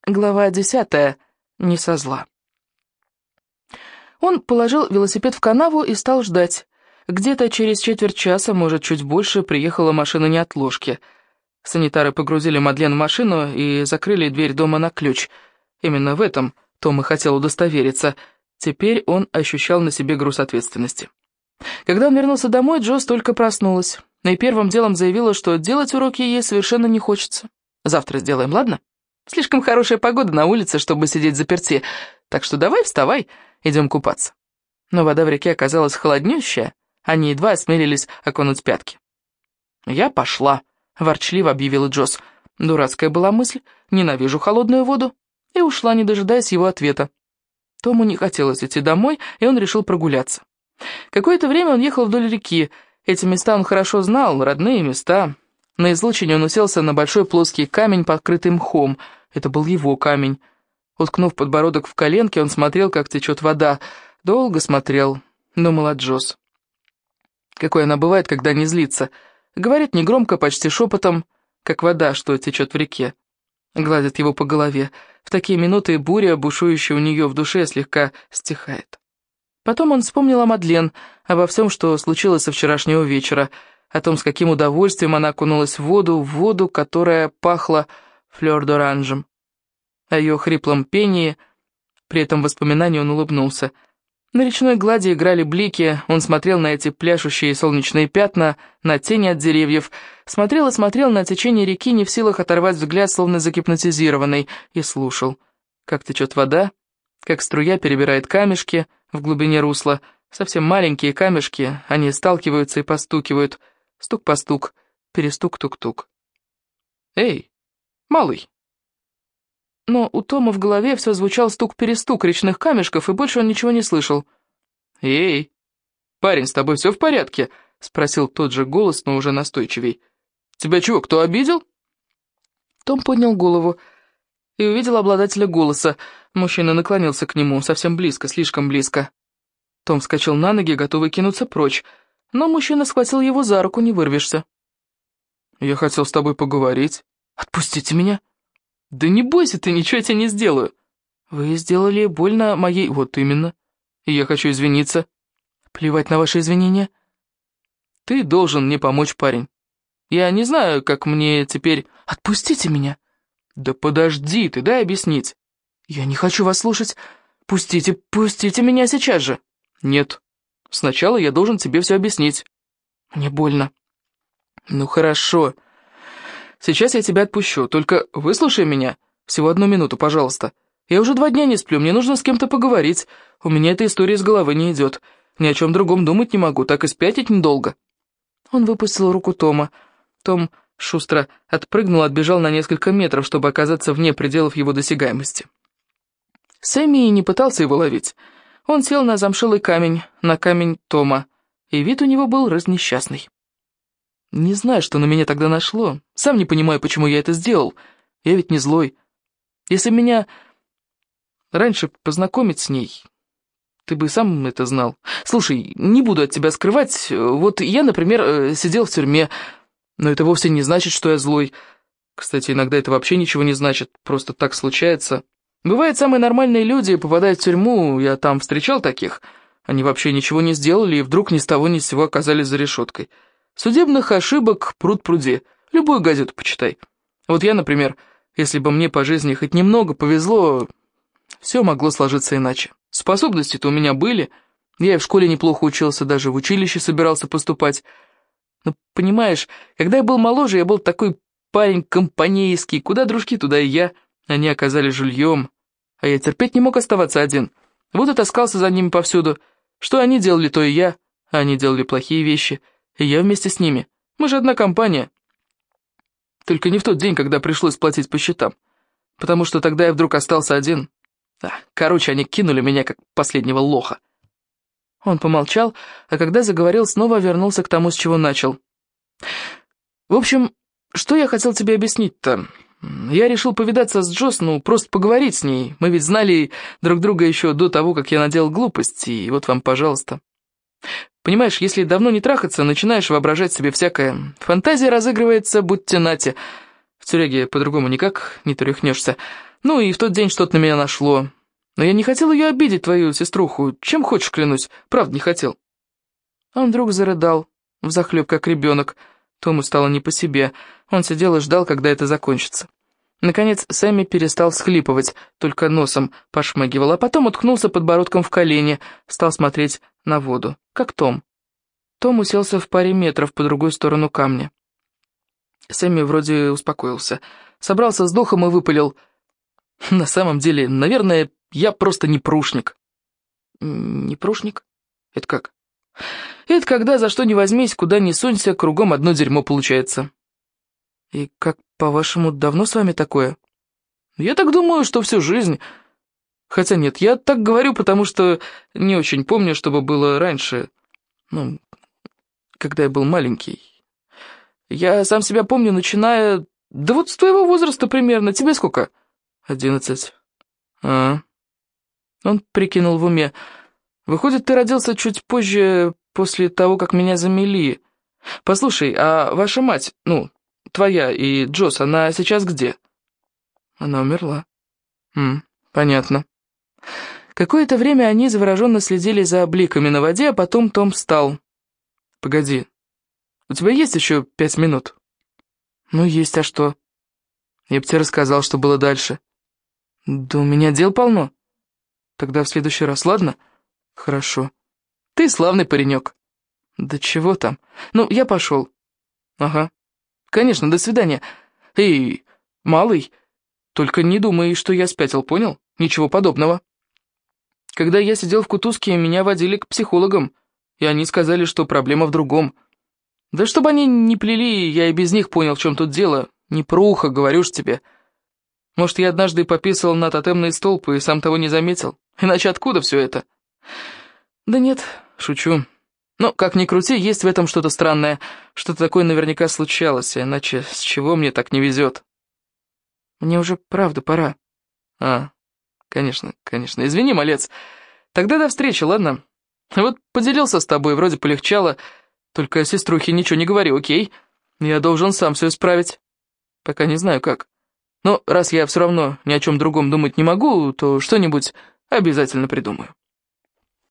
Глава 10. Не со зла. Он положил велосипед в канаву и стал ждать. Где-то через четверть часа, может, чуть больше, приехала машина неотложки. Санитары погрузили Мадлен в машину и закрыли дверь дома на ключ. Именно в этом Том и хотел удостовериться. Теперь он ощущал на себе груз ответственности. Когда он вернулся домой, Джоз только проснулась. И первым делом заявила, что делать уроки ей совершенно не хочется. «Завтра сделаем, ладно? Слишком хорошая погода на улице, чтобы сидеть заперти, так что давай вставай, идем купаться». Но вода в реке оказалась холоднющая, они едва осмелились окунуть пятки. «Я пошла», — ворчливо объявила Джоз. Дурацкая была мысль, ненавижу холодную воду, и ушла, не дожидаясь его ответа. Тому не хотелось идти домой, и он решил прогуляться. Какое-то время он ехал вдоль реки, эти места он хорошо знал, родные места. На излучине он уселся на большой плоский камень, покрытый мхом. Это был его камень. Уткнув подбородок в коленки, он смотрел, как течет вода. Долго смотрел, думала Джоз. Какой она бывает, когда не злится. Говорит негромко, почти шепотом, как вода, что течет в реке. Гладит его по голове. В такие минуты буря, бушующая у нее в душе, слегка стихает. Потом он вспомнил о Мадлен, обо всем, что случилось со вчерашнего вечера, о том, с каким удовольствием она окунулась в воду, которая пахла флёр-д'оранжем. О ее хриплом пении, при этом воспоминании он улыбнулся. На речной глади играли блики, он смотрел на эти пляшущие солнечные пятна, на тени от деревьев, смотрел и смотрел на течение реки, не в силах оторвать взгляд, словно загипнотизированный, и слушал, как течет вода, как струя перебирает камешки в глубине русла, совсем маленькие камешки, они сталкиваются и постукивают, стук-постук, перестук-тук-тук. «Эй, малый!» Но у Тома в голове все звучал стук-перестук речных камешков, и больше он ничего не слышал. «Эй, парень, с тобой все в порядке?» — спросил тот же голос, но уже настойчивей. «Тебя чего, кто обидел?» Том поднял голову и увидел обладателя голоса. Мужчина наклонился к нему, совсем близко, слишком близко. Том вскочил на ноги, готовый кинуться прочь, но мужчина схватил его за руку, не вырвешься. «Я хотел с тобой поговорить». «Отпустите меня». «Да не бойся ты, ничего я тебе не сделаю». «Вы сделали больно моей...» «Вот именно. И я хочу извиниться». «Плевать на ваши извинения». «Ты должен мне помочь, парень. Я не знаю, как мне теперь...» «Отпустите меня». «Да подожди ты, дай объяснить». «Я не хочу вас слушать. Пустите меня сейчас же». «Нет. Сначала я должен тебе все объяснить». «Мне больно». «Ну хорошо. Сейчас я тебя отпущу, только выслушай меня. Всего 1 минуту, пожалуйста. Я уже 2 дня не сплю, мне нужно с кем-то поговорить. У меня эта история из головы не идет. Ни о чем другом думать не могу, так и спятить недолго». Он выпустил руку Тома. Том шустро отпрыгнул, отбежал на несколько метров, чтобы оказаться вне пределов его досягаемости. Сэмми не пытался его ловить. Он сел на замшелый камень, на камень Тома, и вид у него был разнесчастный. Не знаю, что на меня тогда нашло. Сам не понимаю, почему я это сделал. Я ведь не злой. Если меня раньше познакомить с ней, ты бы сам это знал. Слушай, не буду от тебя скрывать. Вот я, например, сидел в тюрьме, но это вовсе не значит, что я злой. Кстати, иногда это вообще ничего не значит, просто так случается. Бывает, самые нормальные люди попадают в тюрьму, я там встречал таких. Они вообще ничего не сделали и вдруг ни с того ни с сего оказались за решеткой. Судебных ошибок пруд-пруди. Любую газету почитай. Вот я, например, если бы мне по жизни хоть немного повезло, все могло сложиться иначе. Способности-то у меня были. Я и в школе неплохо учился, даже в училище собирался поступать. Но, понимаешь, когда я был моложе, я был такой парень компанейский. Куда дружки, туда и я. Они оказались жульем. А я терпеть не мог оставаться один. Вот и таскался за ними повсюду. Что они делали, то и я. А они делали плохие вещи. И я вместе с ними. Мы же одна компания. Только не в тот день, когда пришлось платить по счетам. Потому что тогда я вдруг остался один. Короче, они кинули меня, как последнего лоха. Он помолчал, а когда заговорил, снова вернулся к тому, с чего начал. В общем, что я хотел тебе объяснить-то? Я решил повидаться с Джоз, просто поговорить с ней. Мы ведь знали друг друга еще до того, как я наделал глупости, и вот вам, пожалуйста. Понимаешь, если давно не трахаться, начинаешь воображать себе всякое. Фантазия разыгрывается, будьте нате. В тюряге по-другому никак не тряхнешься. Ну и в тот день что-то на меня нашло. Но я не хотел ее обидеть, твою сеструху. Чем хочешь, клянусь, правда не хотел». Он вдруг зарыдал, взахлеб, как ребенок. Тому стало не по себе. Он сидел и ждал, когда это закончится. Наконец Сэмми перестал всхлипывать, только носом пошмыгивал, а потом уткнулся подбородком в колени, стал смотреть на воду, как Том. Том уселся в паре метров по другую сторону камня. Сэмми вроде успокоился, собрался с духом и выпалил: «На самом деле, наверное, я просто непрушник». «Непрушник? Это как?» «Это когда за что ни возьмись, куда ни сунься, кругом одно дерьмо получается». «И как, по-вашему, давно с вами такое?» «Я так думаю, что всю жизнь. Хотя нет, я так говорю, потому что не очень помню, чтобы было раньше. Ну, когда я был маленький. Я сам себя помню, начиная... Да вот с твоего возраста примерно. Тебе сколько?» 11. Он прикинул в уме. «Выходит, ты родился чуть позже, после того, как меня замели. Послушай, а ваша мать, ну, твоя и Джосс, она сейчас где?» «Она умерла». Понятно». Какое-то время они завороженно следили за бликами на воде, а потом Том встал. «Погоди, у тебя есть еще 5 минут?» «Ну, есть, а что?» «Я бы тебе рассказал, что было дальше». «Да у меня дел полно». «Тогда в следующий раз, ладно?» «Хорошо». «Ты славный паренек». «Да чего там? Ну, я пошел». «Ага. Конечно, до свидания. Эй, малый, только не думай, что я спятил, понял? Ничего подобного. Когда я сидел в кутузке, меня водили к психологам, и они сказали, что проблема в другом. Да чтобы они не плели, я и без них понял, в чем тут дело. Непруха, говорю ж тебе. Может, я однажды пописал на тотемный столб и сам того не заметил? Иначе откуда все это?» «Да нет, шучу. Но, как ни крути, есть в этом что-то странное. Что-то такое наверняка случалось, иначе с чего мне так не везет?» «Мне уже правда пора». Конечно, конечно. Извини, малец. Тогда до встречи, ладно? Вот поделился с тобой, вроде полегчало. Только сеструхе ничего не говори, окей? Я должен сам все исправить. Пока не знаю как. Но раз я все равно ни о чем другом думать не могу, то что-нибудь обязательно придумаю».